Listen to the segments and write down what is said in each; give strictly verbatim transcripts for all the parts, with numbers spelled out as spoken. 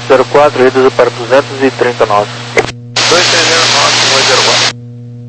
zero quatro, reduziu para duzentos e trinta nós. dois três zero nove, oito zero quatro.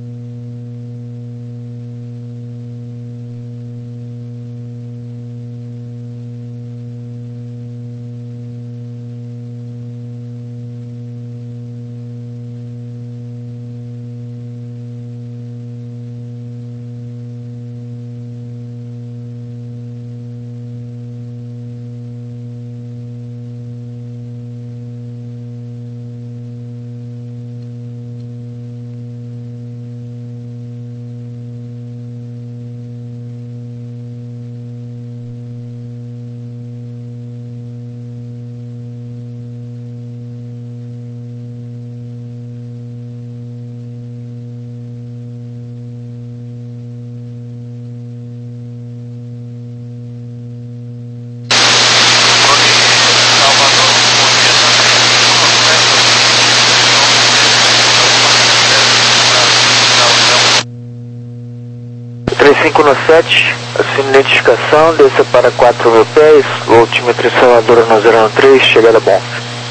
três cinco no sete, assina identificação, desça para quatro mil pés, altimetria salvadora no zero três, chegada bom.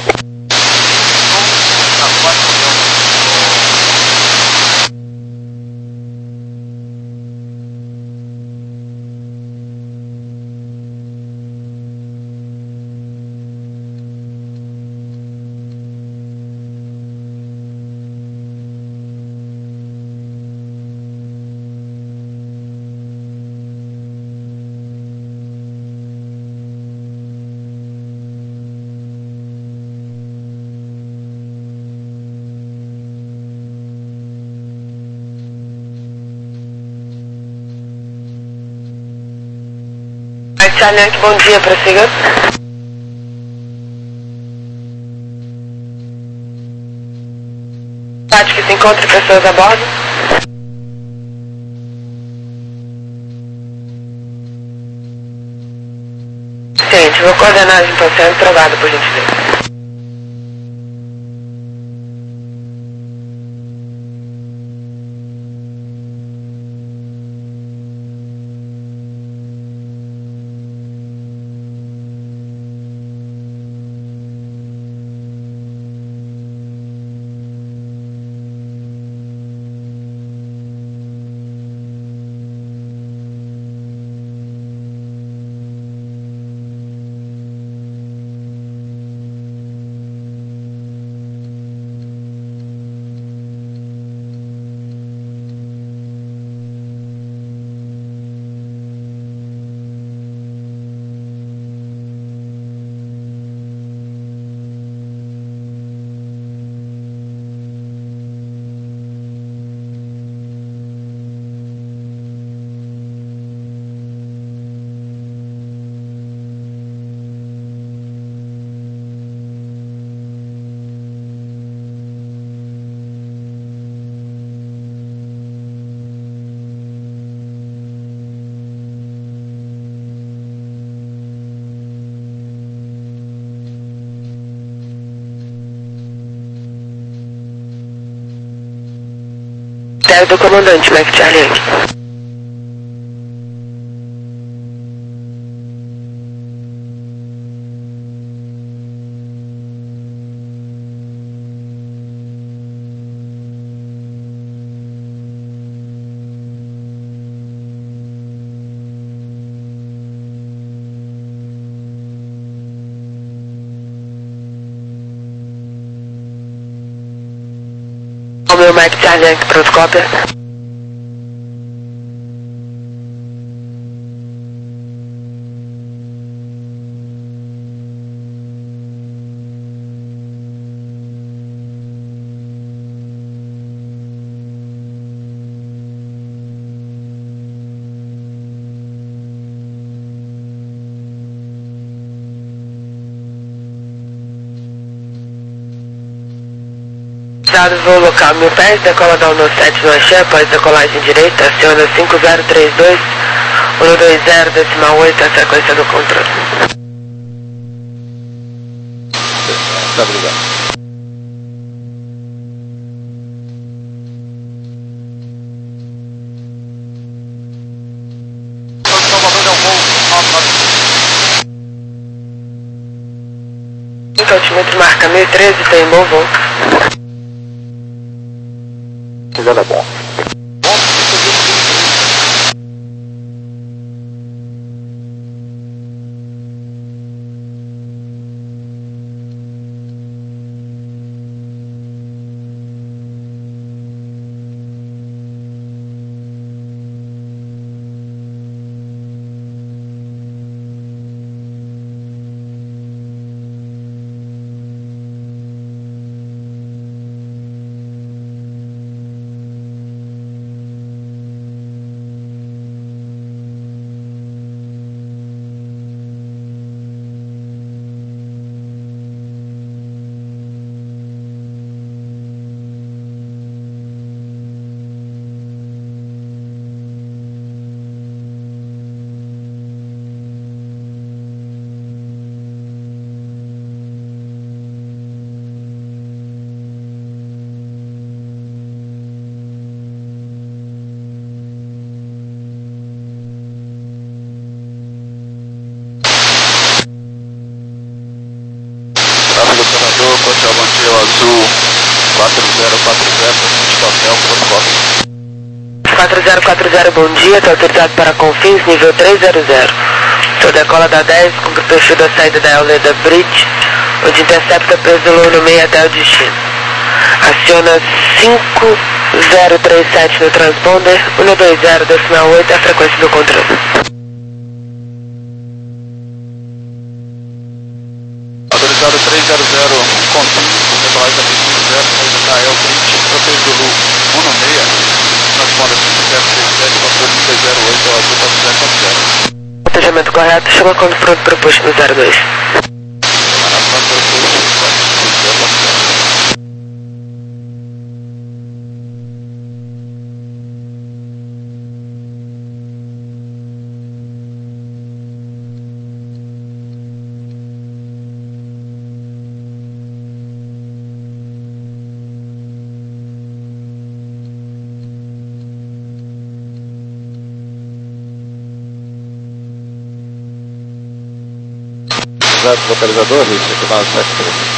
Charlie, bom dia, prossiga. Acho que se encontre pessoas a bordo. Gente, vou coordenar então, sendo trocado, por gentileza. Terra do comandante, Mike Charlie. O meu Mike Charlie, pronto, cópia. Dados voo local mil pés, decola da um sete no Axé, após decolagem direita, aciona cinco zero três dois, um dois zero, decimal oito, a sequência do controle. Tá, obrigado. Altimetro marca mil e treze, tem bom voo. Chegada bom. Hotel Monteiro Azul quatro zero quatro zero, hotel Protocolo. quatro zero quatro zero, bom dia, está autorizado para Confins, nível três zero zero. Sou decola da dez, com o perfil da saída da Euleda Bridge, onde intercepta peso no meio até o destino. Aciona cinco zero três sete no transponder, cento e vinte, decimal oito é a frequência do controle. Autorizado três zero zero, Confins, decolagem da cinco zero, saída da El Bridge, Hotel Zulu um seis, transponder cinco zero três sete, controle seis zero oito, Azul quatro zero quatro zero. Atendimento correto, chama quando pronto para o posto no zero dois. Localizador, Rio cinco nove sete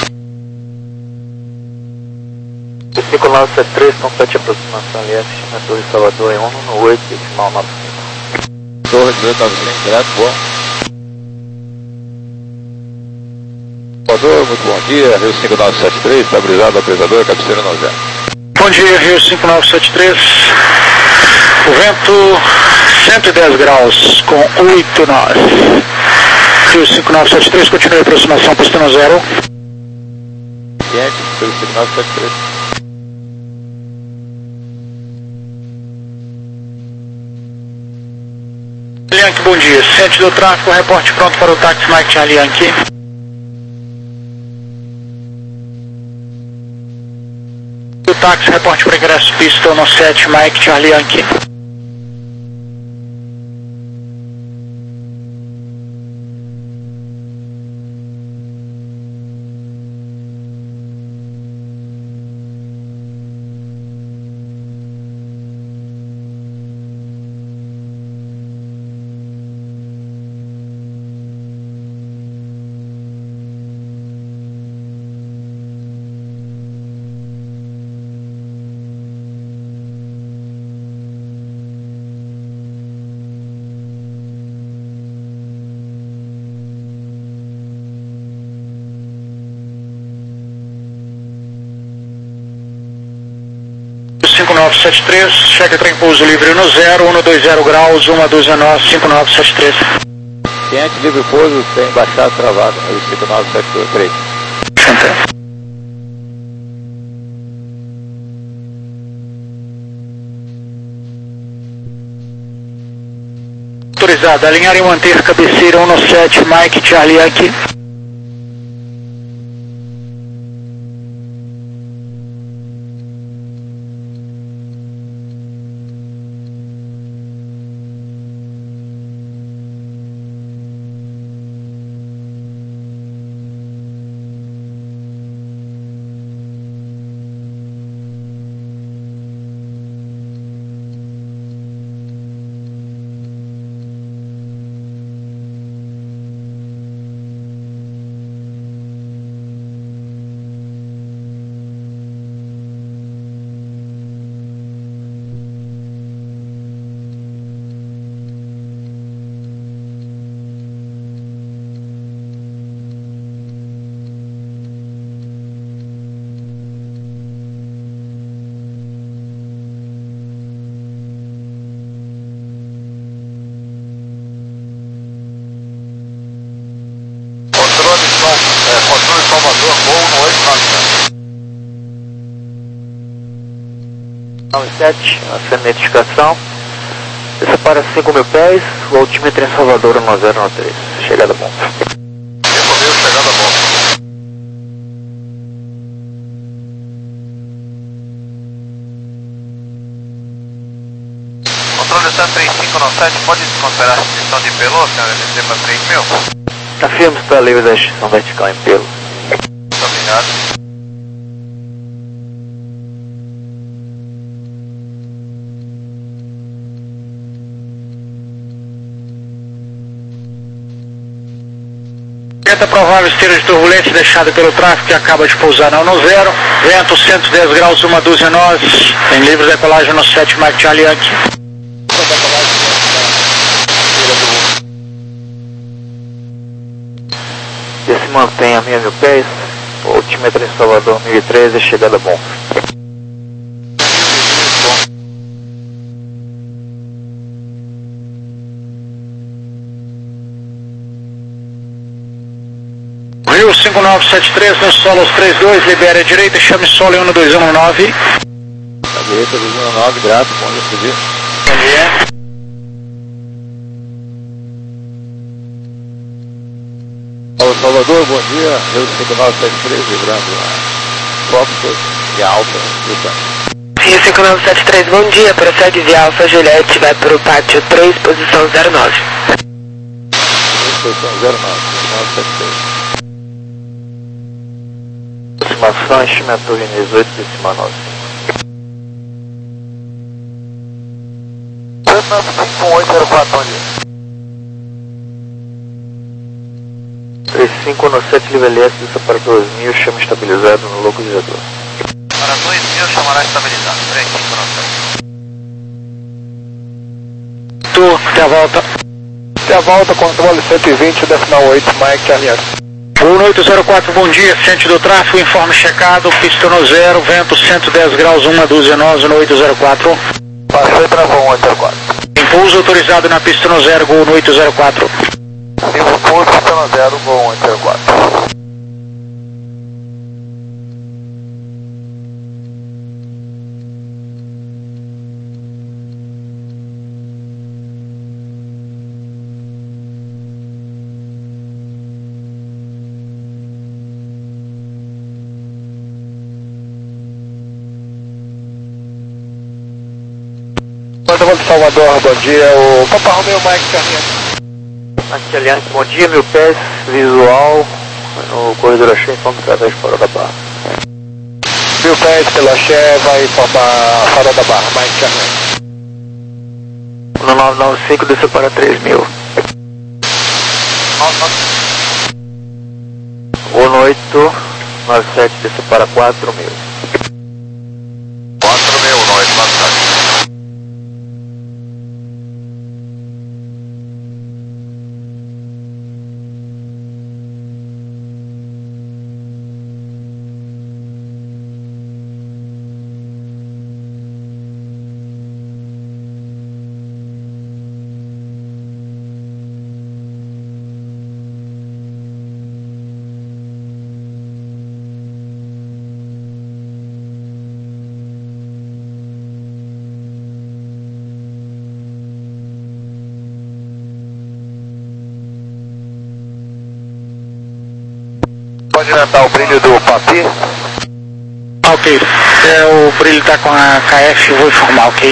três. cinco nove sete três, compete aproximação L S, na Torre Salvador em um no oito, decimal nove cinco. Torre oito nove cinco, direto, boa. Salvador, muito bom dia, Rio cinco nove sete três, estabilizado, localizador, cabeceira no zero. Bom dia, Rio cinco nove sete três, o vento cento e dez graus com oito nove. Rio cinco nove sete três, continue a aproximação, postando zero. Ciente, Rio cinco nove sete três. Yankee, bom dia. Ciente do tráfego, reporte pronto para o táxi Mike Charlie Yankee. O táxi, reporte para ingresso pista no sete Mike Charlie Yankee. cinco nove sete três, cheque trem pouso livre no zero, cento e vinte graus, uma dúzia nós, cinco nove sete três. Ciente, livre pouso, sem baixada travada, Rio cinco nove sete três. Autorizado, alinhar e manter cabeceira um sete Mike Charlie Yankee. Salvador, voo no oito nove sete. nove sete, acendo a identificação. Desça para cinco mil pés, o altímetro em Salvador no zero nove três. Chegada bom. Recomeu, chegada bom. Controle cento e trinta e cinco nove sete, pode desconsiderar a restrição de pelo, senhor L C para três mil? Afirma está livre da restrição vertical em pelo. Muito obrigado. Provável esteira de turbulência deixada pelo tráfego que acaba de pousar na no zero, vento cento e dez graus, uma dúzia nós, em livre decolagem no sete Mike Charlie Yankee. E se mantém a meia mil pés, o altímetro em Salvador mil e treze, chegada bom. Rio cinco nove sete três, no solo aos trinta e dois, libere a direita, chame solo em um dois um nove. A direita dois um nove, grato, bom dia, subir. Bom dia. Alô, Salvador, bom dia, Rio cinco nove sete três, vibrando a Fox e Alfa, Rio cinco nove sete três, bom dia, procede via Alfa Juliette, vai para o pátio três, posição zero nove. Posição zero nove, nove sete três. Aproximação, estimatura em dezoito de cima nove. cinco um oito zero quatro, bom dia. três cinco nove sete, livre L S, desça para dois mil, chama estabilizado no localizador. Para dois mil, chamará estabilizado, três cinco nove sete. Tu, até a volta. Até a volta, controle cento e vinte, decimal oito, Mike Charlie. um oito zero quatro, bom dia, ciente do tráfego, informe checado, pista no zero, vento cento e dez graus, uma dúzia nós, no oito zero quatro. Passou e travou um oito zero quatro. Impulso autorizado na pista no zero, gol no oito zero quatro. Vivo pulso, pista no zero, gol um oito zero quatro. de Salvador, bom dia, o Papa Romeo, Mike Charlie. Mike Charlie, bom dia, mil pés, visual, no corredor Axé, informe através de Fora da Barra. Mil pés pelo Axé, vai informar Fora da Barra, Mike Charlie. No nove nove cinco, desceu para três mil. O no oito nove sete, desceu para quatro mil. quatro mil, no oito nove sete. Pode aumentar o brilho do papi? Ok, é, o brilho está com a K F, vou informar, ok?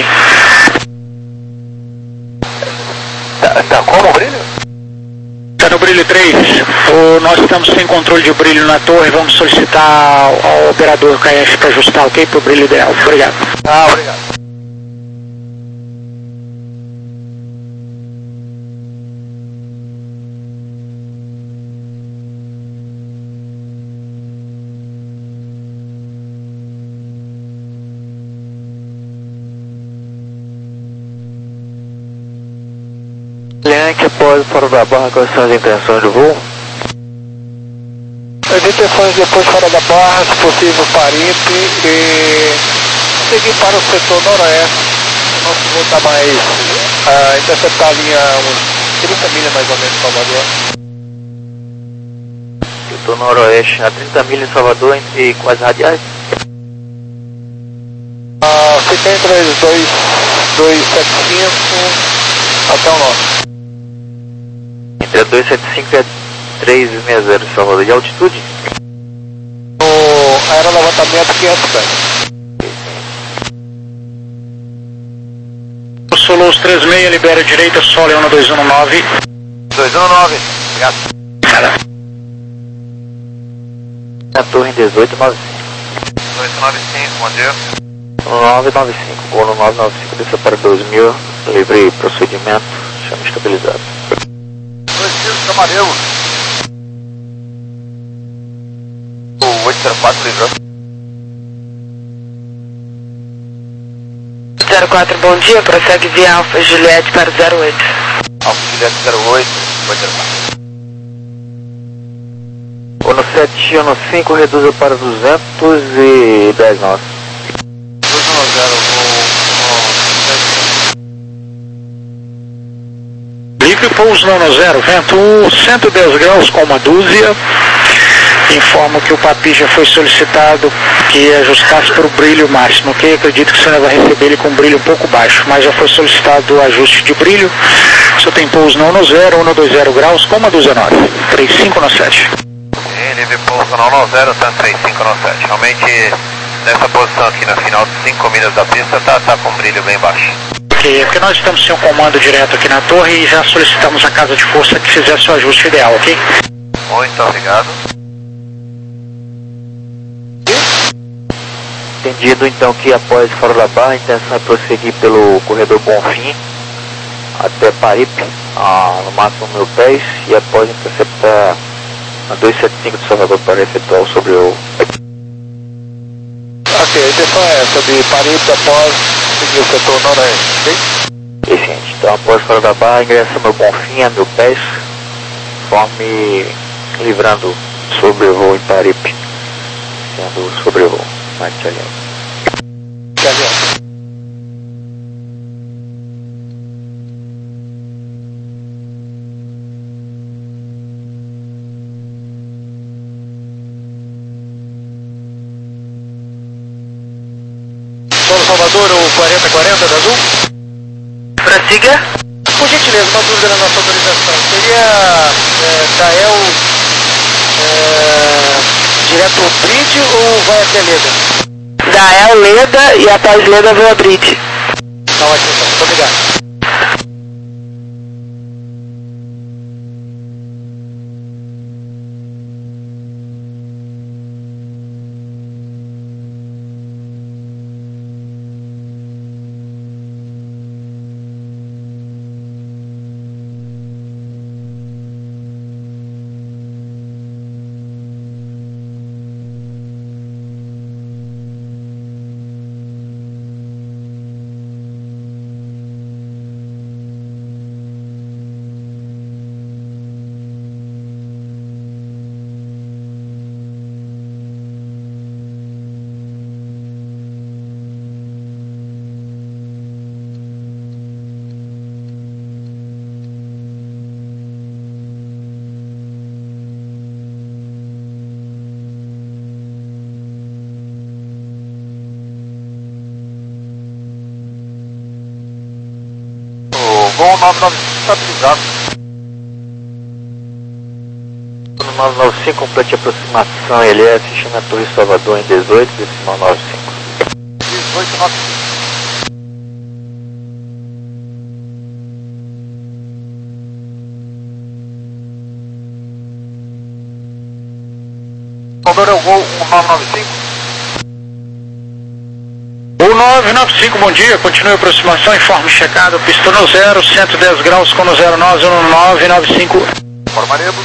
Tá, tá como o brilho? Está no brilho três, o, nós estamos sem controle de brilho na torre, vamos solicitar ao, ao operador K F para ajustar, ok? Para o brilho ideal, obrigado. Ah, obrigado. Yankee, após Fora da Barra, quais são as intenções do voo? As intenções depois Fora da Barra, se possível Paripe e seguir para o setor noroeste. O nosso voo está mais, uh, interceptar a linha uns trinta milhas mais ou menos, Salvador. Eu tô no noroeste, a trinta milhas em Salvador, entre quais radiais? Ah, fica entre as dois, dois sete cinco até o norte. Entre a duzentos e setenta e cinco e a trezentos e sessenta em Salvador. E altitude? No aerolevantamento quinhentos pés. Solos três seis, libera a direita, Sol um dois um nove. dois um nove, obrigado. Nada. A torre em dezoito nove cinco. dois nove cinco, bom dia. nove nove cinco, gol no nove nove cinco, desça para dois mil, livre procedimento, chama estabilizado. dois tiros, Camarelo. O oito zero quatro livrou. zero quatro, bom dia, prossegue via Alfa Juliette para zero oito. Alfa Juliette zero oito, oito zero quatro. Ono sete, Ono cinco, reduza para duzentos e dez nós. dois um zero, Livre pouso nono zero, vento cento e dez graus com uma dúzia. Informo que o Papi já foi solicitado que ajustasse para o brilho máximo, ok? Acredito que você ainda vai receber ele com brilho um pouco baixo, mas já foi solicitado o ajuste de brilho. Você tem pouso nono zero, cento e vinte graus com uma dúzia nove, três cinco no sete. Sim, livre pouso nono zero, três cinco no sete. Realmente, nessa posição aqui na final de cinco milhas da pista, tá, tá com brilho bem baixo. Ok, é porque nós estamos sem um comando direto aqui na torre e já solicitamos a casa de força que fizesse o ajuste ideal, ok? Muito obrigado. Entendido então que após Fora da Barra, a intenção é prosseguir pelo corredor Bonfim até Paripe, a, no máximo mil pés, e após interceptar a duzentos e setenta e cinco de Salvador para efetuar o sobrevoo. Ok, a intenção é essa, de Paripe após seguir o setor noroeste, ok? Excelente. Então após Fora da Barra, ingressa meu Bonfim a mil pés, conforme livrando o sobrevoo em Paripe, sendo o sobrevoo. Mais italiano. Italiano. Solo Salvador, o quarenta quarenta da Azul? Prossiga. Por gentileza, uma dúvida na nossa autorização. Seria é, Dael é, direto ao bridge ou vai até Leda? Da El Leda e após Leda vou a Bridge. Tá ótimo, então. Muito obrigado. Gol nove nove cinco estabilizado. No nove nove cinco, complete a aproximação L S, chama a Torre Salvador em dezoito, decimal nove cinco. dezoito nove cinco. Salvador é o gol um nove nove cinco. O nove nove cinco, bom dia, continue a aproximação, informe checado, pista no zero, cento e dez graus com no zero nove no nove nove cinco. Formaremos.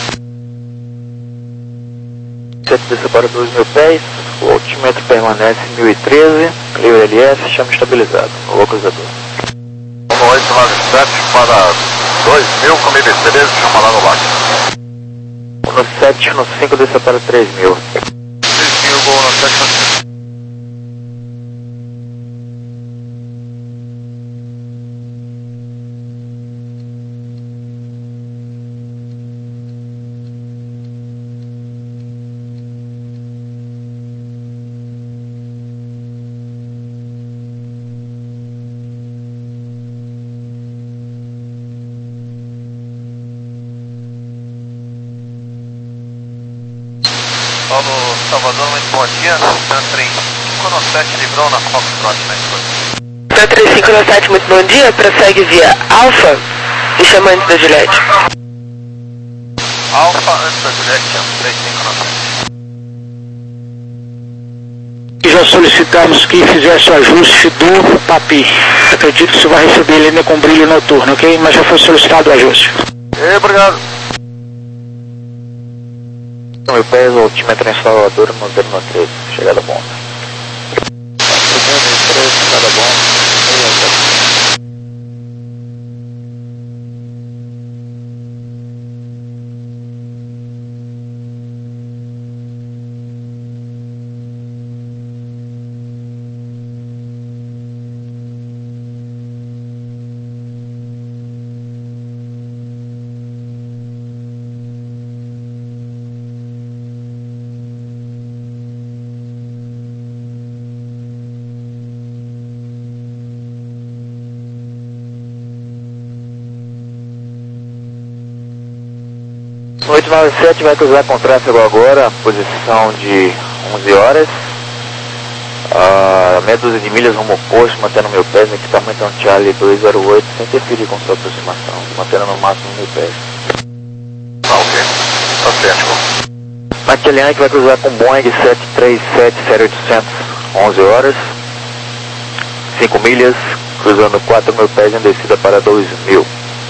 sete desce para dois mil pés, o altímetro permanece em mil e treze, livre L S, chama estabilizado, no localizador. um oito nove sete para dois mil com mil e treze, chama lá no baixo. No sete, no cinco desce para três mil. três mil, gol no sete no cinco. Paulo Salvador, muito bom dia. Dan três cinco nove sete, livrou na Foxtrot, né? Dan três cinco nove sete, muito bom dia. Prossegue via Alfa e chama antes da Juliette. Alfa antes da Juliette, três cinco nove sete. E já solicitamos que fizesse o ajuste do Papi. Acredito que você vai receber ele ainda com brilho noturno, ok? Mas já foi solicitado o ajuste. E, obrigado. Meu pés, altímetro em Salvador, moderno três, chegada bom. Moderno três, chegada bom. oito nove sete vai cruzar com tráfego agora, posição de onze horas. Uh, meia dúzia de milhas rumo oposto, mantendo meu pés no equipamento um Charlie dois zero oito, sem interferir com sua aproximação, mantendo no máximo meu pés. Ah, ok. Tá certo. Matilhante que vai cruzar com Boeing sete três sete zero oitocentos, onze horas. cinco milhas, cruzando quatro mil pés em descida para dois mil.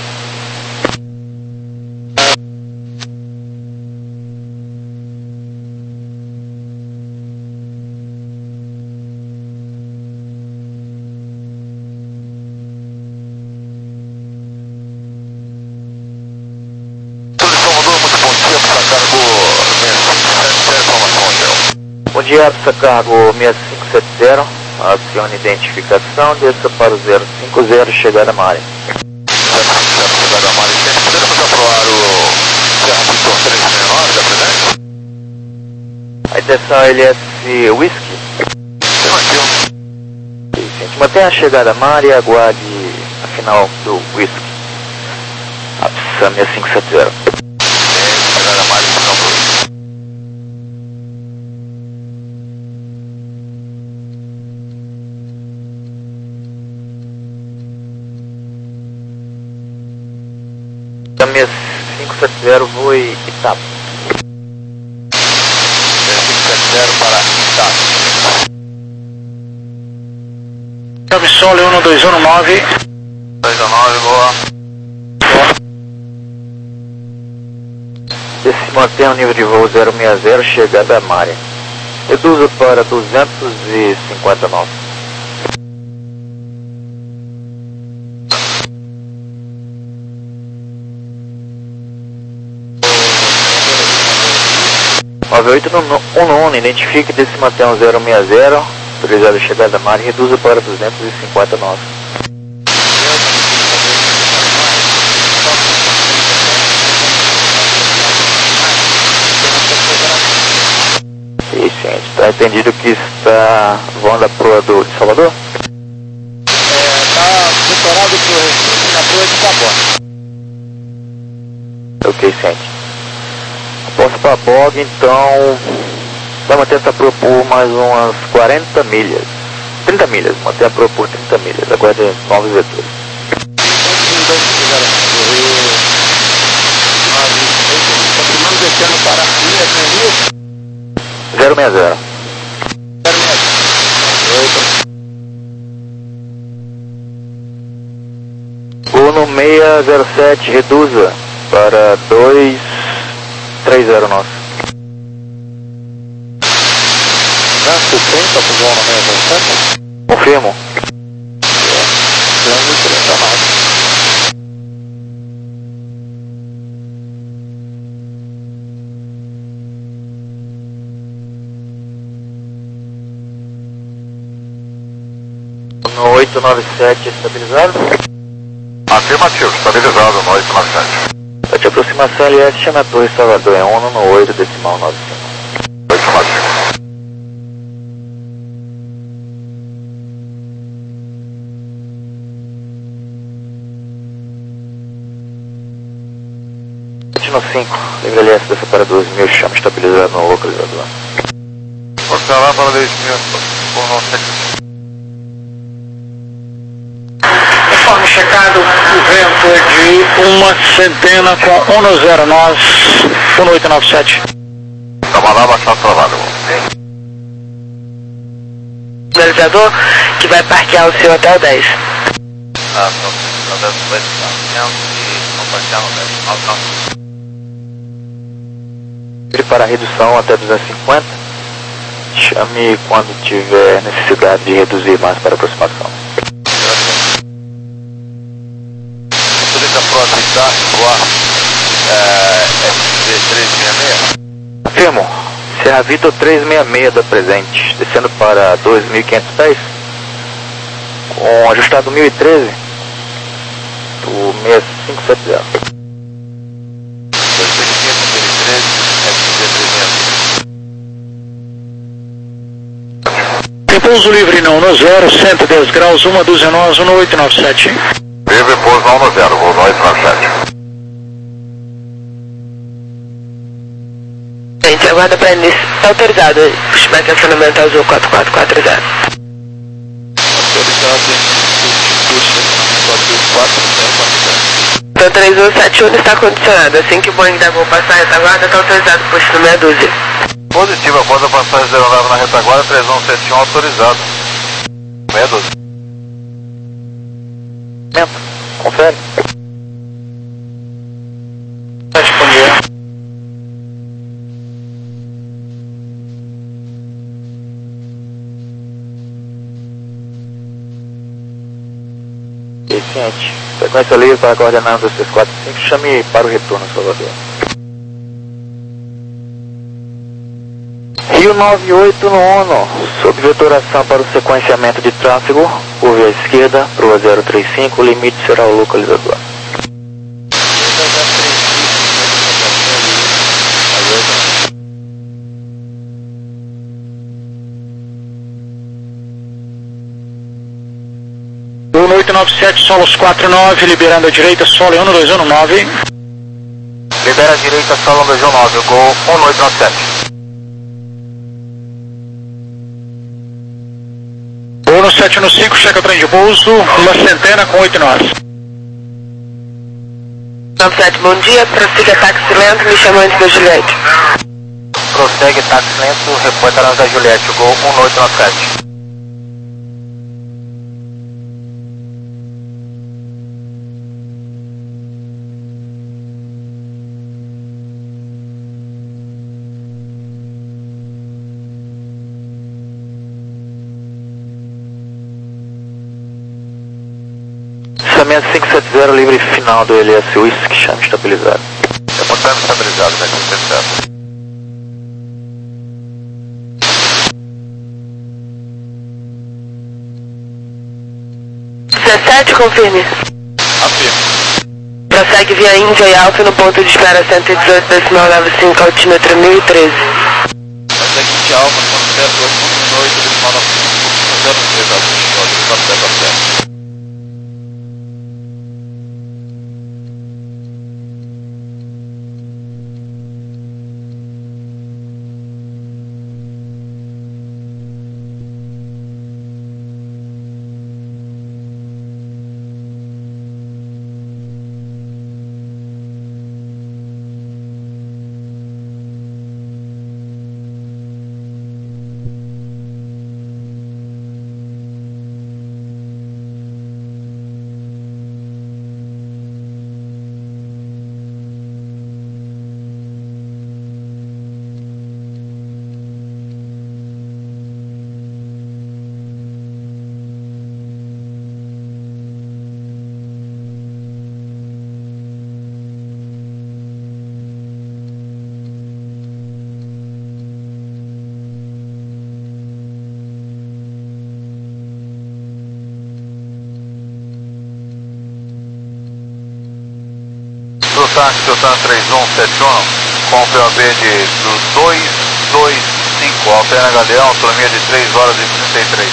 Bom dia, Apsa Cargo seis cinco sete zero, acione identificação, desça para o zero cinco zero, chegada a área. Chegada a área, podemos aprovar o Serra Vitor três seis nove da Presidente? A intenção é L S Whisky. Afirmativo. Gente, mantenha a chegada a área e aguarde a final do Whisky. Apsa seis cinco sete zero. Chegada a área, final do Whisky. seis cinco sete zero, voe Itapa. seis cinco sete zero para Itapa. Chave Solo um dois um nove. dois um nove, boa. Se mantém o nível de voo zero seis zero, chegada a Mária. Reduza para duzentos e cinquenta nós. nove oito um um, identifique e se mantém o zero seis zero, autorizado a chegada a Mária, reduza para duzentos e cinquenta nós. Isso, gente, está entendido que está voando a proa do de Salvador? É, está decorado para o Recife na proa de Tabor. Ok, gente. Posso para Bog, então vai manter essa proa por mais umas quarenta milhas, trinta milhas, manter a proa por trinta milhas, aguarde novos vetores. Continuamos descendo para zero seis zero. Uno seis zero sete, reduza para dois três zero nosso. Você tem para voar no seis zero sete? Confirmo. Trânsito internacional. No oito nove sete estabilizado. Afirmativo, estabilizado no oito nove sete. De aproximação L S, chama a Torre Salvador em um no oito decimal nove cinco. Afirmativo. No no cinco, livre L S dessa para dois mil, chama estabilizado no localizador. Porta lá para dois mil, por não ser. Conforme checado, o vento é de uma centena com um zero nove, um oito nove sete. Toma lá, baixar o trabalho. Finalizador que vai parquear o seu hotel dez. Ah, então, eu devo dois e não parquear no dez. Ah, não. Livre para redução até duzentos e cinquenta, chame quando tiver necessidade de reduzir mais para aproximação. Utiliza a frota está voar F C trezentos e sessenta e seis? Afirmo, Serra Vitor trezentos e sessenta e seis da presente, descendo para dois mil e quinhentos pés, com ajustado mil e treze, do seis cinco sete zero. dois mil e quinhentos, mil e treze, F C trezentos. Tem pouso livre não no zero, cento e dez graus, uma dúzia nós, um oito nove sete. Livre pouso não no zero, voo oito nove sete. Gente, aguarda para início. Está autorizado. Pushback acionamento azul quatro quatro quatro zero. Autorizado em push acionamento azul quatro zero quatro zero. Então três um sete um está condicionado. Assim que o Boeing da Gol passar a retaguarda, está autorizado push no meia dúzia. Positivo, após a passagem da aeronave na retaguarda, três um sete um autorizado. Meia dúzia. Confere. Responder. Eficiente. Frequência livre para a coordenada dois três quatro cinco, chame para o retorno, Salvador. Rio nove oito nono, sob vetoração para o sequenciamento de tráfego, por via esquerda, proa zero três cinco, o limite será o localizador. um oito nove sete, solos quatro nove, liberando a direita, solo um dois um nove. Libera a direita, solo um dois um nove, gol um oito nove sete. um sete um cinco, checa o trem de pouso, uma centena com oito nós. nove sete, bom dia. Prossiga táxi lento, me chama antes da Juliette. Prossegue táxi lento, reporta antes da Juliette, gol um oito nove sete. Lançamento cinco sete zero, livre final do L S Whisky, chame estabilizado. Reportando estabilizado, né? cinco sete zero. dezessete, confirme. Afirmo. Prossegue via Índia e Alfa no ponto de espera cento e dezoito, decimal nove cinco, altímetro mil e treze. Prossegue Índia Alfa no ponto de espera oito, decimal nove cinco, zero três, altímetro. Táxi Totan três um sete um, com o P O B de dois dois cinco, Alpena Galeão, autonomia de três horas e trinta e três.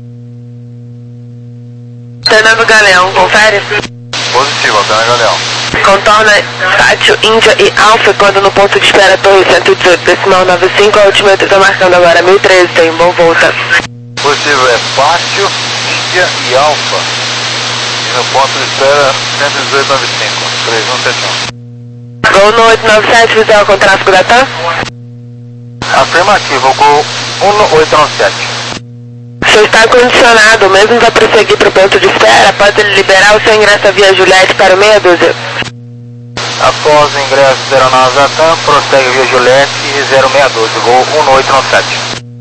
Alpena Galeão, confere. Positivo, Alpena Galeão. Contorna Pátio, Índia e Alfa quando no ponto de espera Torre cento e dezoito, decimal noventa e cinco, a altimetria está marcando agora mil e treze, tem bom volta. Positivo é Pátio, Índia e Alfa. E no ponto de espera cento e dezoito, noventa e cinco, três um sete um. Gol no oito nove sete, visual com tráfego da TAM? Afirmativo, Gol um oito nove sete. O senhor está condicionado, mesmo para prosseguir para o ponto de espera, pode liberar o seu ingresso via Juliette para o meia dúzia. Após o ingresso da aeronave da TAM, prossegue via Juliette zero seis um dois, Gol um oito nove sete.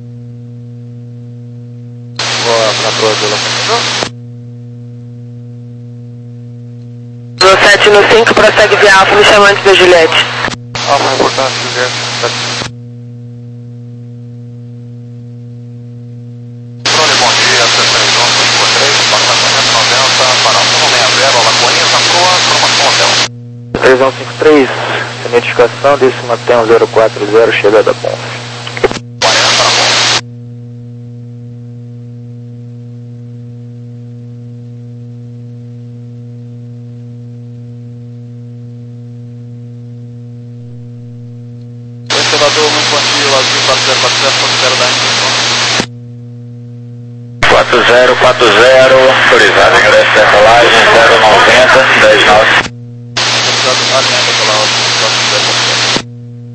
Vou para a proa do localizador. sete no cinco, prossegue via Alfa, me chamando da Juliette. Alfa, importante, Juliette. Drone, bom dia, três um cinco três, passagem cento e noventa, para um seis zero, Alagoinhas, na proa, formação hotel. três um cinco três, identificação, décima tem zero quatro zero, chegada bom. quarenta para bom. Observador, muito bom dia, Azul quatro zero quatro zero, considero da Índia. quatro zero quatro zero, autorizado, ingresso da decolagem zero noventa, dez nove. Autorizado, alinhando pela Azul quatro zero quatro zero.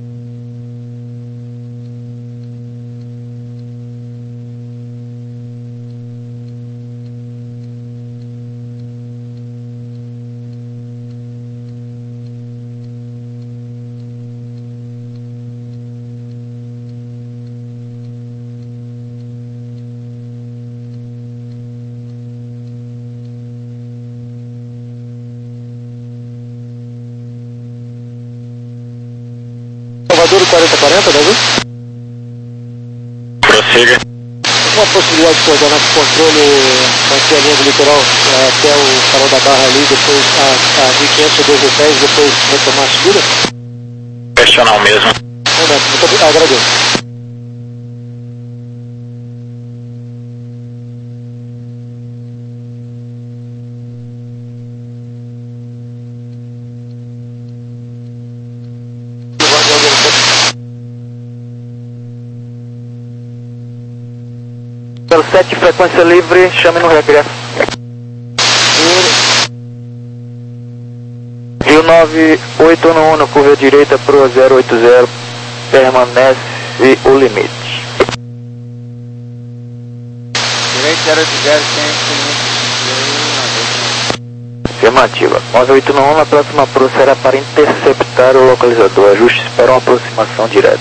Salvador quarenta quarenta, tá vendo? Prossiga. Uma possibilidade de coordenar com o controle manter a linha do litoral é, até o farol da Barra ali, depois a, a mil e quinhentos ou dois mil pés, depois retomar a subida? Questionar o mesmo. Momento, muito obrigado, agradeço. zero sete, frequência livre, chame no regresso. Rio nove oito um um, curva direita pro zero oito zero, permanece o limite. Direito zero oito zero, Afirmativa. nove oito um, na próxima pro será para interceptar o localizador. Ajustes para uma aproximação direta.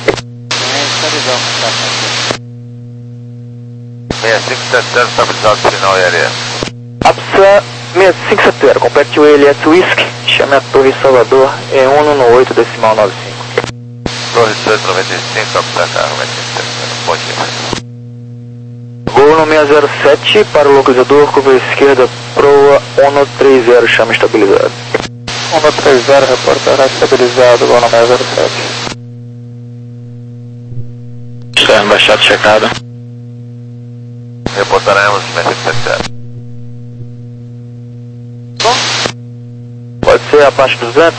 seis cinco sete zero, estabilizado final e areia. APSA seis cinco sete zero, complete o I L S Whisky, chame a Torre Salvador em cento e dezenove, decimal noventa e cinco. Torre dezoito noventa e cinco, APSA carro noventa e cinco, bom dia. Gol no seis zero sete para o localizador, curva esquerda, proa cento e trinta, chame estabilizado. cento e trinta, reportará estabilizado, gol no seis zero sete. Externo baixado, checado. Reportaremos seis cinco sete zero. Pode ser abaixo dos duzentos?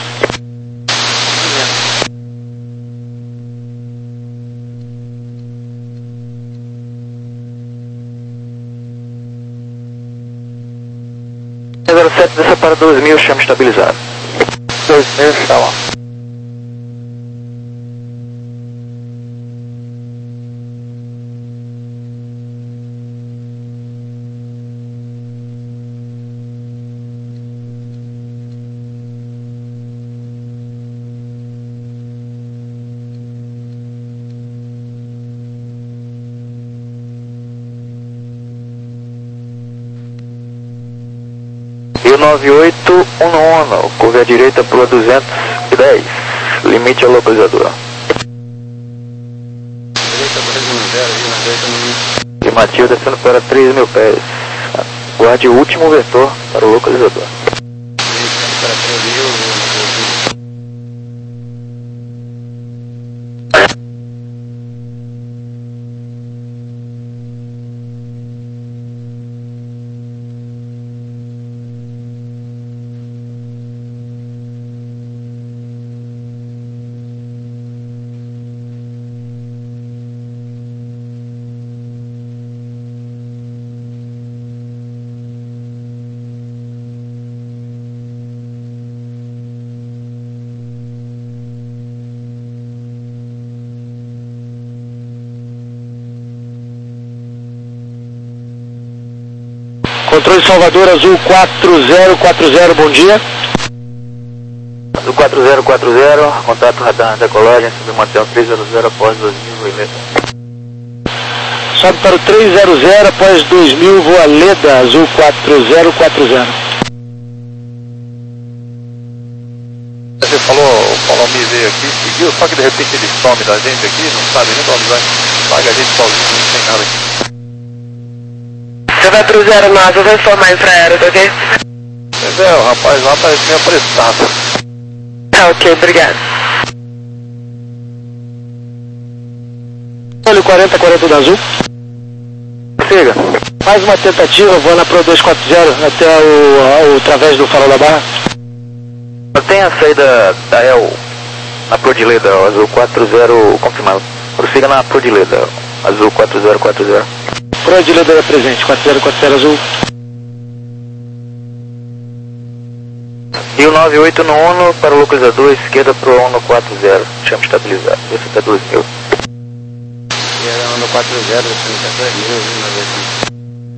seis zero sete, desça para dois mil, chama estabilizado. dois mil, chama. Rio nove oito um um, curva à direita para duzentos e dez, limite ao localizador. Direita para Rio zero, Rio direita no Afirmativo, descendo para três mil pés. Guarde o último vetor para o localizador. para três mil. Controle Salvador, Azul quatro zero quatro zero, bom dia. Azul quatro zero quatro zero, contato radar na decolagem, submantel três zero zero após dois mil, Voaleda. Sobe para o três zero zero após dois mil, Voaleda, Azul quatro zero quatro zero. Você falou, o Palomir veio aqui, seguiu, só que de repente ele some da gente aqui, não sabe nem pra onde vai, larga a gente sozinho, não tem nada aqui. Você vai pro zero nove, eu vou informar infraero, tá ok? Pois é, o rapaz lá parece meio apressado. Tá ok, obrigado. Olha o quarenta quarenta da Azul. Siga. Mais uma tentativa, voando para o dois quatro zero até o, o através do farol da Barra. Tem a saída da E L na Prodileda, Azul quatro zero, confirmado. Prossiga na Prodileda, Azul quatro zero quatro zero. Prodileda é presente, quatro zero quatro zero Azul. Rio nove oito no Uno para o localizador, esquerda para o Uno quatro zero, chama estabilizado, esse até dois mil. Esquerda Uno quatro zero, chama até dois mil,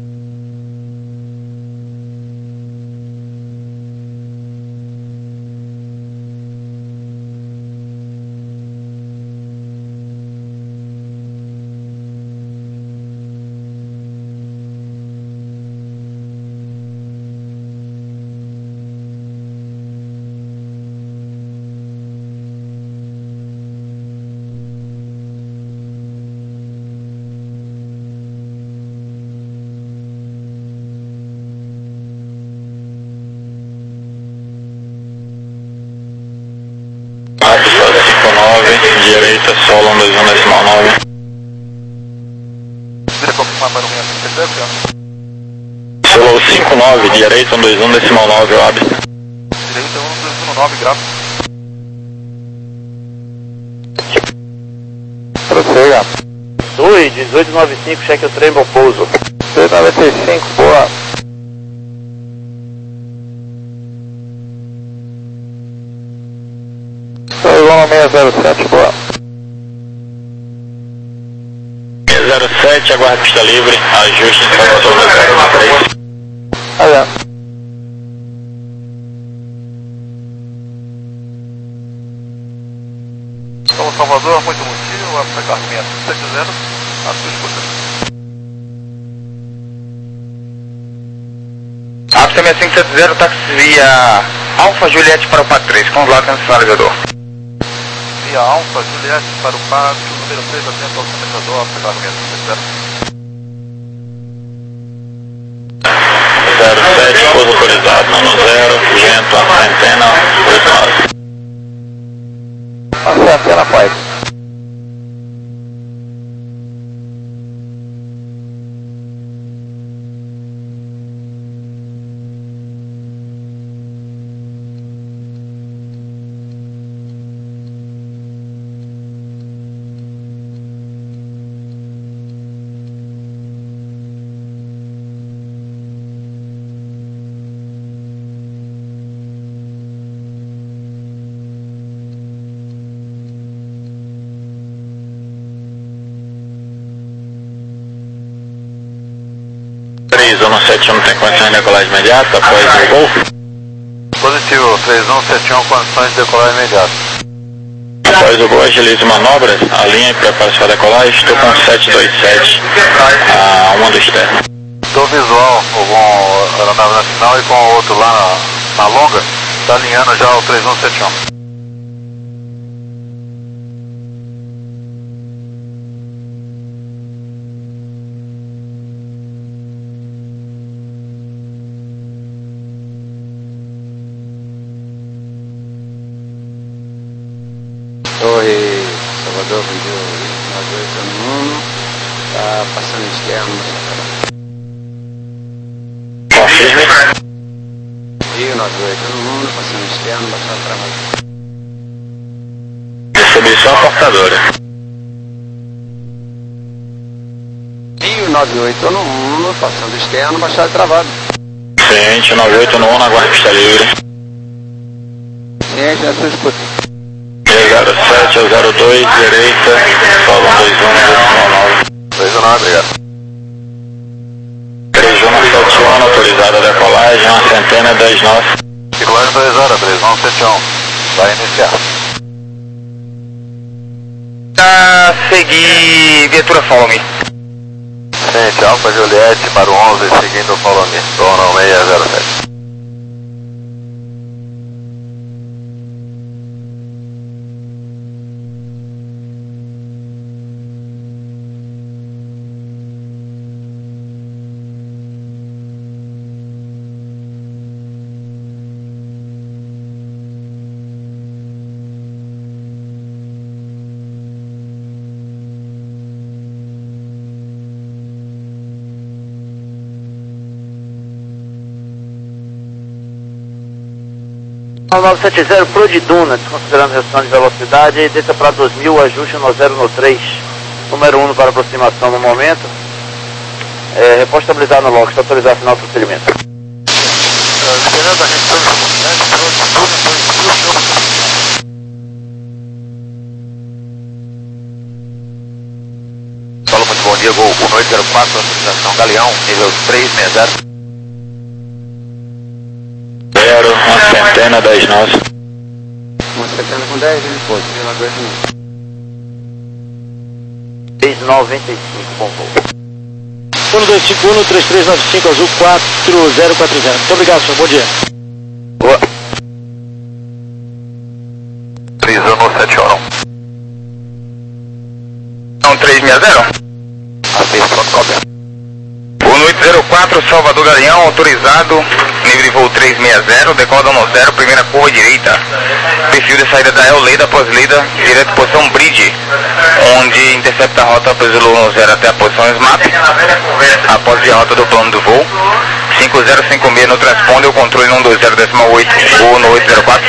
direita, solo um dois um decimal nove. Você confirmar para o minha percepção? Solo cinco nove, direita um dois um decimal nove, eu abro. Direita um dois um nove, gráfico. Prossiga. Dui, dezoito noventa e cinco, cheque o trem, bom pouso. dezoito noventa e cinco, boa. seis zero sete, boa. seis zero sete, aguarda pista livre, ajuste em Salvador no zero um três. Olha. Então, Salvador, muito bom dia, o Apta Carro seis sete zero, a sua escuta. Apta seis cinco sete zero, táxi via Alfa Juliette para o P A C três, com os lados no sinalizador. Via Alfa Juliette para o P A C, número três, atento ao sinalizador, Apta Carro seis sete zero. zero sete, pouso autorizado, nono zero, vento, a centena, oito nove. A centena, pai. três um sete um tem condições de decolagem imediata após o gol? Positivo, três um sete um, condições de decolagem imediata. Após o gol, agilize manobras, alinha e prepara-se para decolagem. Estou com sete dois sete, a uma do externo. Estou visual com a aeronave nacional e com o outro lá na, na longa, está alinhando já o três um sete um. Torre Salvador, bom dia, nove oito um, está passando externo. Confirme. Rio nove oito um, passando externo, baixado travado. Recebi só a portadora. Rio nove oito um, passando externo, baixado travado. Ciente, nove oito um, aguarda pista livre. Ciente, na sua escuta. zero sete ao zero dois, direita, solo dois um, decimal nove. dois um nove, obrigado. três um sete um, um autorizada a decolagem, uma centena dez nove. Decolagem autorizada, três um sete um. Vai iniciar. Tá, seguir viatura Follow Me. Frente, Alfa Juliette para o onze, seguindo Follow Me. Dono seis zero sete. nove sete zero Pro de Dunas, considerando restrição de velocidade, desça para dois mil, ajuste no zero no três, número um para aproximação no momento. É, repórter estabilizado no local, está autorizado final do procedimento. Esperando a restrição de velocidade, Pro de Dunas, dois mil, Fala muito bom dia, Gol um oito zero quatro, autorização Galeão, nível três seis zero. Uma centena dez nove. Uma centena com dez, ele pode, não aguento não. seis noventa e cinco, bom voo. um dois cinco um, três três nove cinco, azul quatro zero quatro zero. Muito obrigado, senhor. Bom dia. Boa. três um sete um. Então, três seis zero. Atenção, cópia. um oito zero quatro, Salvador Galeão, autorizado, nível de voo três seis zero, decola no zero, primeira curva direita, perfil de saída da El Leda após Leda, direto posição Bridge, onde intercepta a rota pelo um zero até a posição S M A P, após a rota do plano do voo, cinco zero cinco seis no transponder, o controle um dois zero decimal oito, voo no oito zero quatro.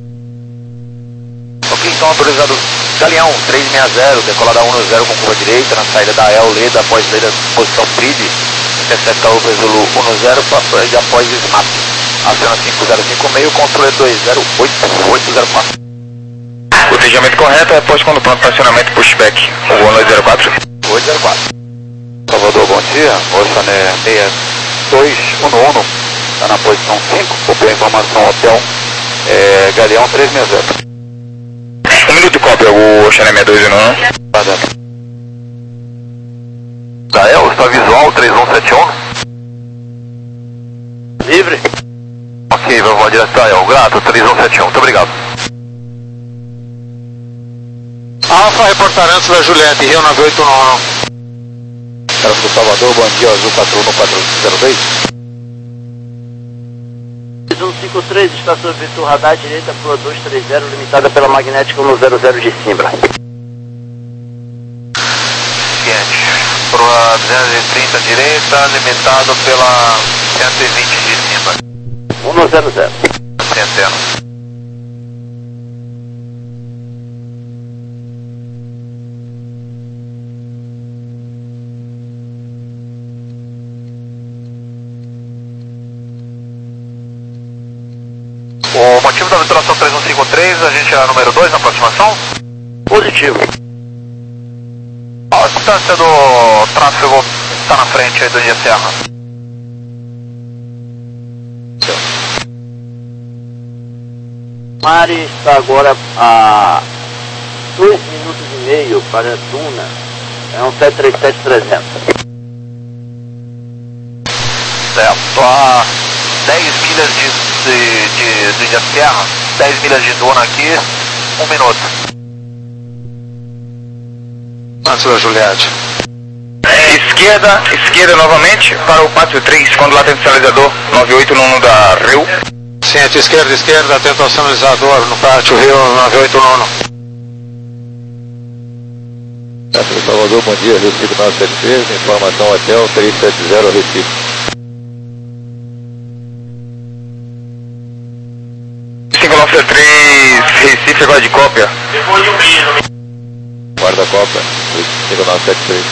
Ok, então autorizado Galeão três seis zero, decolada um zero com curva direita, na saída da El Leda após Leda, posição Bridge, intercepta o Zulu um zero e após S M A P. Acena cinco zero cinco seis, controle dois zero oito oito zero quatro. Cotejamento correto, reposto quando pronto para acionamento pushback, voo oito zero quatro. oito zero quatro. Salvador, bom dia. Oceané seis dois um um, está na posição cinco, copiou a informação hotel, é, Galeão três seis zero. Um minuto de cópia, o Oceané seis dois um um. Gael, está visual três um sete um. Livre. Ok, vamos direto para Gael, grato, três um sete um, muito obrigado. Alfa, reportar antes da Juliette, Rio nove oito um um. Tráfego do Salvador, bom dia, azul quatro um quatro zero dois. um cinco três, está sob virtude radar direita para dois três zero, limitada pela magnética no zero zero de Simbra. Seguinte, para a duzentos e trinta direita, limitado pela cento e vinte de Simbra. um zero zero. Centeno. O motivo da vituração três um cinco três, a gente é número dois na aproximação? Positivo. A distância do tráfego está na frente aí do Dia Serra. Mari está agora a dois minutos e meio para Duna. É um sete três sete trezentos. Certo, a dez milhas de de, de, de Ilha Serra, dez milhas de Duna aqui, um minuto. Antes da Juliette. Esquerda, esquerda novamente para o pátio três, quando lá tem o sinalizador nove oito um um da Rio. Ciente, esquerda, esquerda, atento ao sinalizador no pátio Rio nove oito um um. Tráfego Salvador, bom dia, Recife nove sete três, informação hotel três sete zero Recife. cinco nove três Recife, agora de cópia. Guarda a cópia, cinco nove sete três.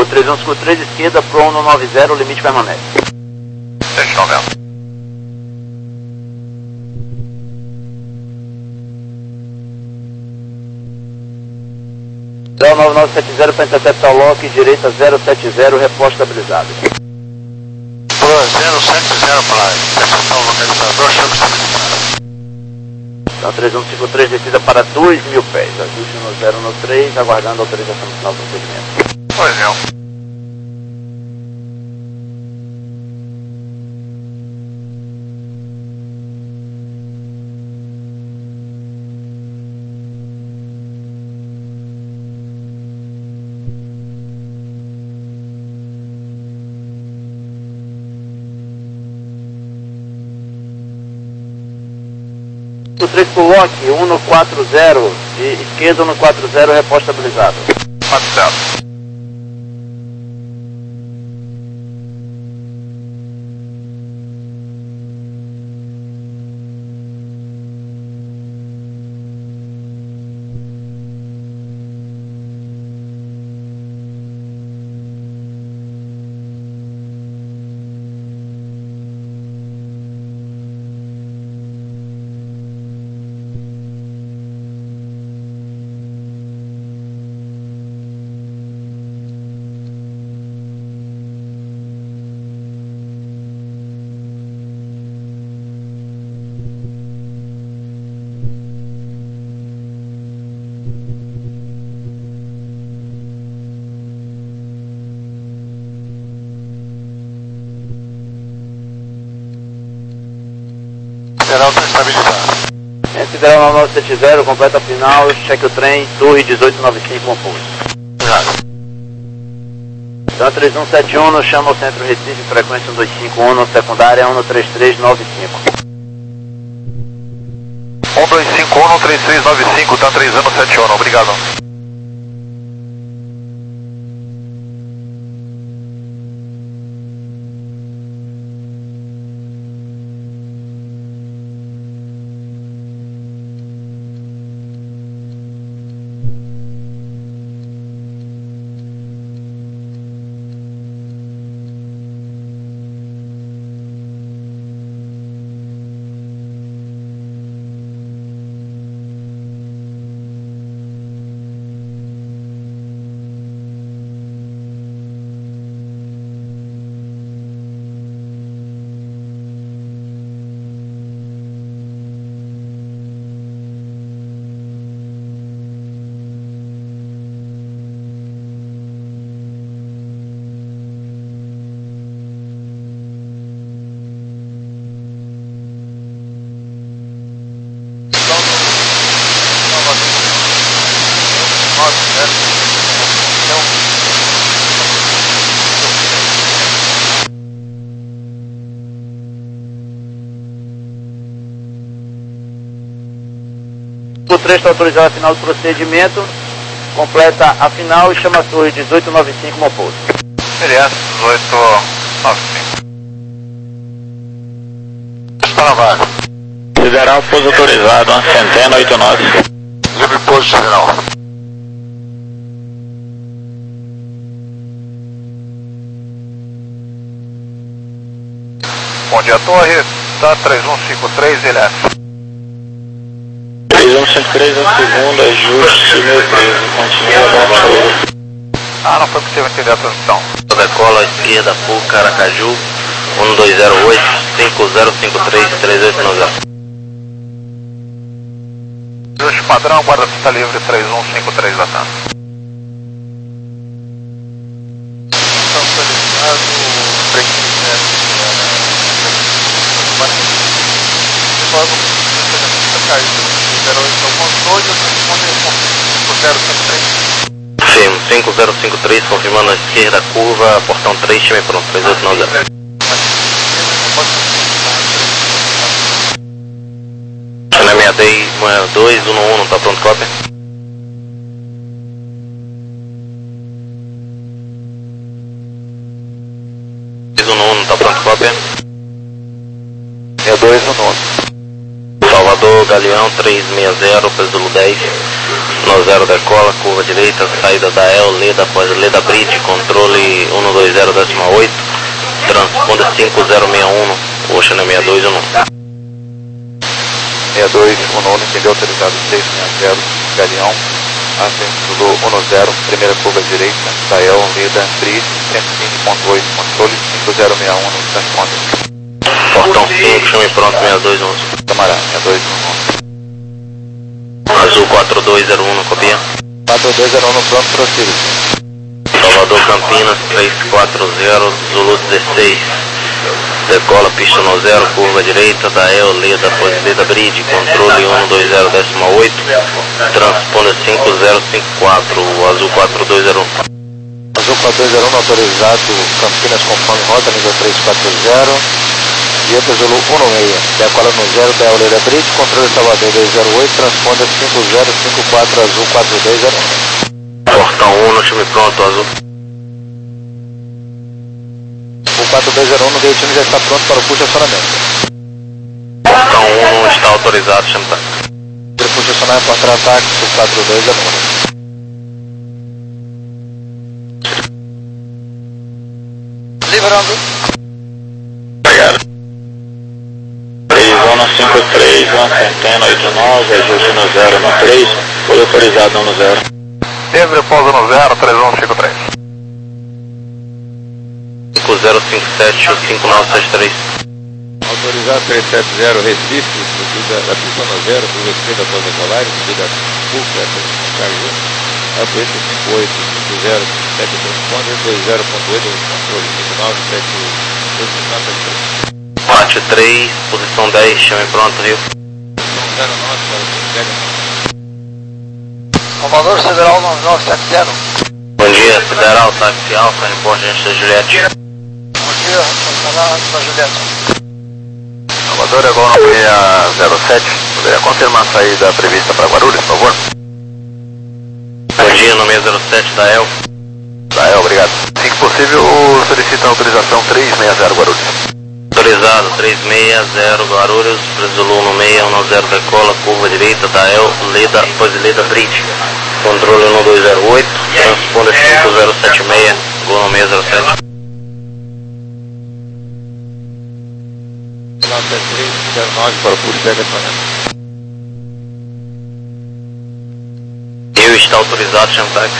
três um cinco três, esquerda pro um nove zero, o limite permanece. três noventa. zero nove nove sete zero para interceptar o lock, direita zero sete zero, repórter estabilizado. zero sete zero para interceptar o localizador, chama estabilizado. Então três um cinco três, descida para dois mil pés, ajuste no zero no três, aguardando a autorização do final do procedimento. Pois não. três pro lock, um no quatro zero, e esquerda no quatro zero, repórter estabilizado. quatro zero. Federal está estabilizado. Federal nove nove sete zero, completa final, cheque o trem, torre dezoito noventa e cinco, composto. Exato. Então três um sete um, chama o centro Recife, frequência um dois cinco um, secundária um três três nove cinco. um dois cinco um, três três nove cinco, tá três um sete um, obrigado. O três está autorizado a final do procedimento, completa a final e chama a torre dezoito noventa e cinco, Moposto. Beleza, dezoito noventa e cinco. Está na vaga. Federal, pouso autorizado, uma centena, oito nove. Livre pouso, Federal. Bom dia, torre. Tá três um cinco três, ele é. três um cinco três, a segunda, ajuste, meu Deus, continua abaixo. Ah, não foi possível entender a transmissão. Decola esquerda, Fu, Caracaju, um dois zero oito, cinco zero cinco três, três oito nove zero. Ajuste padrão, guarda pista livre três um cinco três da T A M. Então, solicitado, break Sim, cinco zero cinco três, confirmando a esquerda, curva, portão três, time pronto, três oito nove zero. China meia D, dois um um, tá pronto, cópia? dois um um, tá pronto, cópia? dois um um. Salvador, Galeão três seis zero, Peso dez, no zero decola, curva direita, saída da El, Leda, após Leda Bridge, controle um dois zero, décima oito, transponda cinco zero seis um, Ocean sessenta e dois um um. sessenta e dois um um, entendeu, autorizado seis seis zero, Galeão, ascendo do um zero, primeira curva direita, da El, Leda Bridge, cento e cinco ponto oito, controle cinco zero seis um no transponder. Portão cinco, chame pronto, sessenta e dois onze. Camarada, sessenta e dois um um. Azul quatro dois zero um, copia. quatro dois zero um no pronto, prossiga. Salvador Campinas três quatro zero, Zulu dezesseis. Decola, pista no zero, curva direita, da El, Leda, após Leda Bridge, controle um dois zero, décima oito, transponda cinco zero cinco quatro, Azul quatro dois zero um. Azul quatro dois zero um, autorizado, Campinas conforme rota, nível três quatro zero. Dieta Zulu um seis, decola no zero da El, Leda Bridge, controle Salvador dois zero oito, transponda cinco zero cinco quatro, Azul quatro dois zero um. Portão um, no time pronto, Azul. O quatro dois zero um no veio time já está pronto para o push acionamento. Portão um não está autorizado, chama tá. Para o push acionar é contra-ataque, o quatro dois zero um. Liberando. Obrigado. Zona cinco três, uma centena, oito nove, ajuste no zero no três, foi autorizado no zero. Deve pouso no zero, três um cinco três. cinco zero cinco sete, cinco nove sete três. Autorizado três sete zero, Recife, subida da pista no zero, curva esquerda após a colar, subida full, essa de Caju, apoio cinco oito, cinco zero, sete dois, dois zero ponto oito, controle cinco nove sete dois cinco três. Parte três, posição dez, chame pronto, Rio. zero nove, para o Salvador Federal nove nove sete zero. Bom dia, Federal, táxi Alfa, reporte agente da Juliette. Bom dia, Federal da Juliette. Salvador, igual no seis zero sete, poderia confirmar a saída prevista para Guarulhos, por favor? Bom dia, no seis zero sete da El. Da El, obrigado. Assim que possível, solicita a autorização três seis zero Guarulhos. Autorizado, três seis zero Guarulhos, Zulu no seis um zero decola, curva direita, da El, Leda, após Leda Bridge. Controle um dois zero oito, transponda cinco zero sete seis, gol no seis zero sete. três zero nove para o push pega acionamento. Rio está autorizado, chama táxi.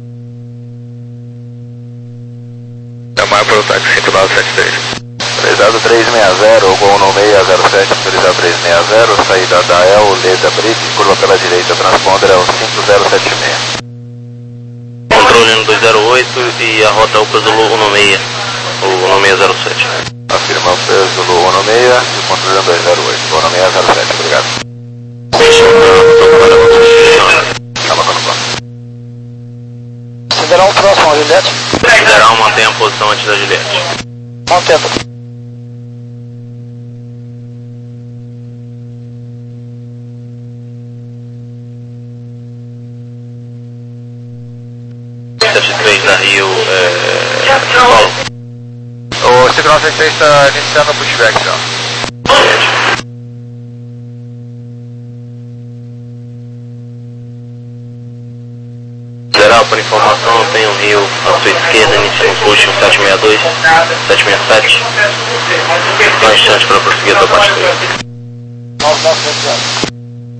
Chamar para o táxi cinco nove sete três. Autorizado três seis zero, gol no seis zero sete, autorizado três seis zero, saída da El, Leda Bridge, curva pela direita, transponder é o cinco zero sete seis. Controle um dois zero oito e a rota UPA Zulu um seis, o no seis zero sete. Afirma o peso Zulu um seis e o controle dois zero oito, gol no seis zero sete, obrigado. Calma, calma, calma. Federal próximo, Juliette. Federal mantém a posição antes da Juliette. Mantendo. sete três da Rio, é... Paulo. O cinco nove sete três está iniciando o pushback já. Federal, por informação, eu tenho um Rio à sua esquerda, inicia um push, um sete seis dois, sete seis sete. Só um instante para prosseguir a tua parte três. nove nove sete zero.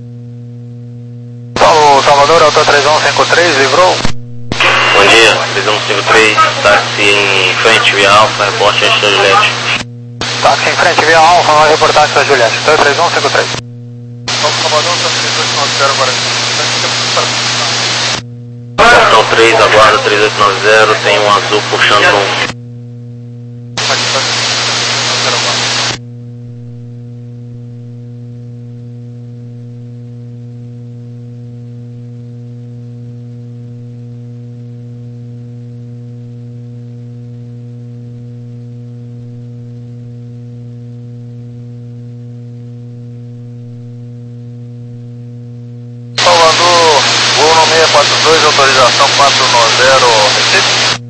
Paulo, Salvador, Alta três um cinco três, livrou? Bom dia, três um cinco três, táxi em frente, via Alfa, reporte agente da Juliette. Táxi em frente, via Alfa, nós reportagem da Juliette. três um cinco três. Salvador, três oito nove zero agora. Portão três, aguarda três oito nove zero, tem um azul puxando um. Salvador, voo no seis quatro dois, autorização quatro nove zero, Recife.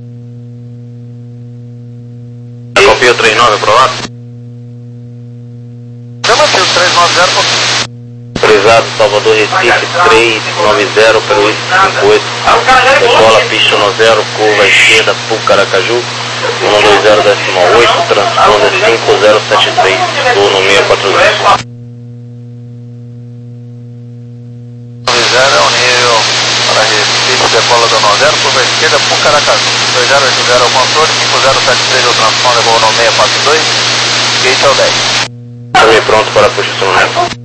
A copia três nove aprovado? Chama-se o três nove zero. Autorizado Salvador Recife três nove zero pelo cinco oito. Decola pista no zero, curva esquerda, Pucaracaju. um dois zero décimo oito, transponder cinco zero sete três, turno seis quatro zero. nove zero é o nível para Recife, decola do nove zero, curva esquerda, Pucaracaju. dois zero oito zero é o controle, cinco zero sete três é o transponder, voo no seis quatro dois, gate ao dez. Também pronto para a posição.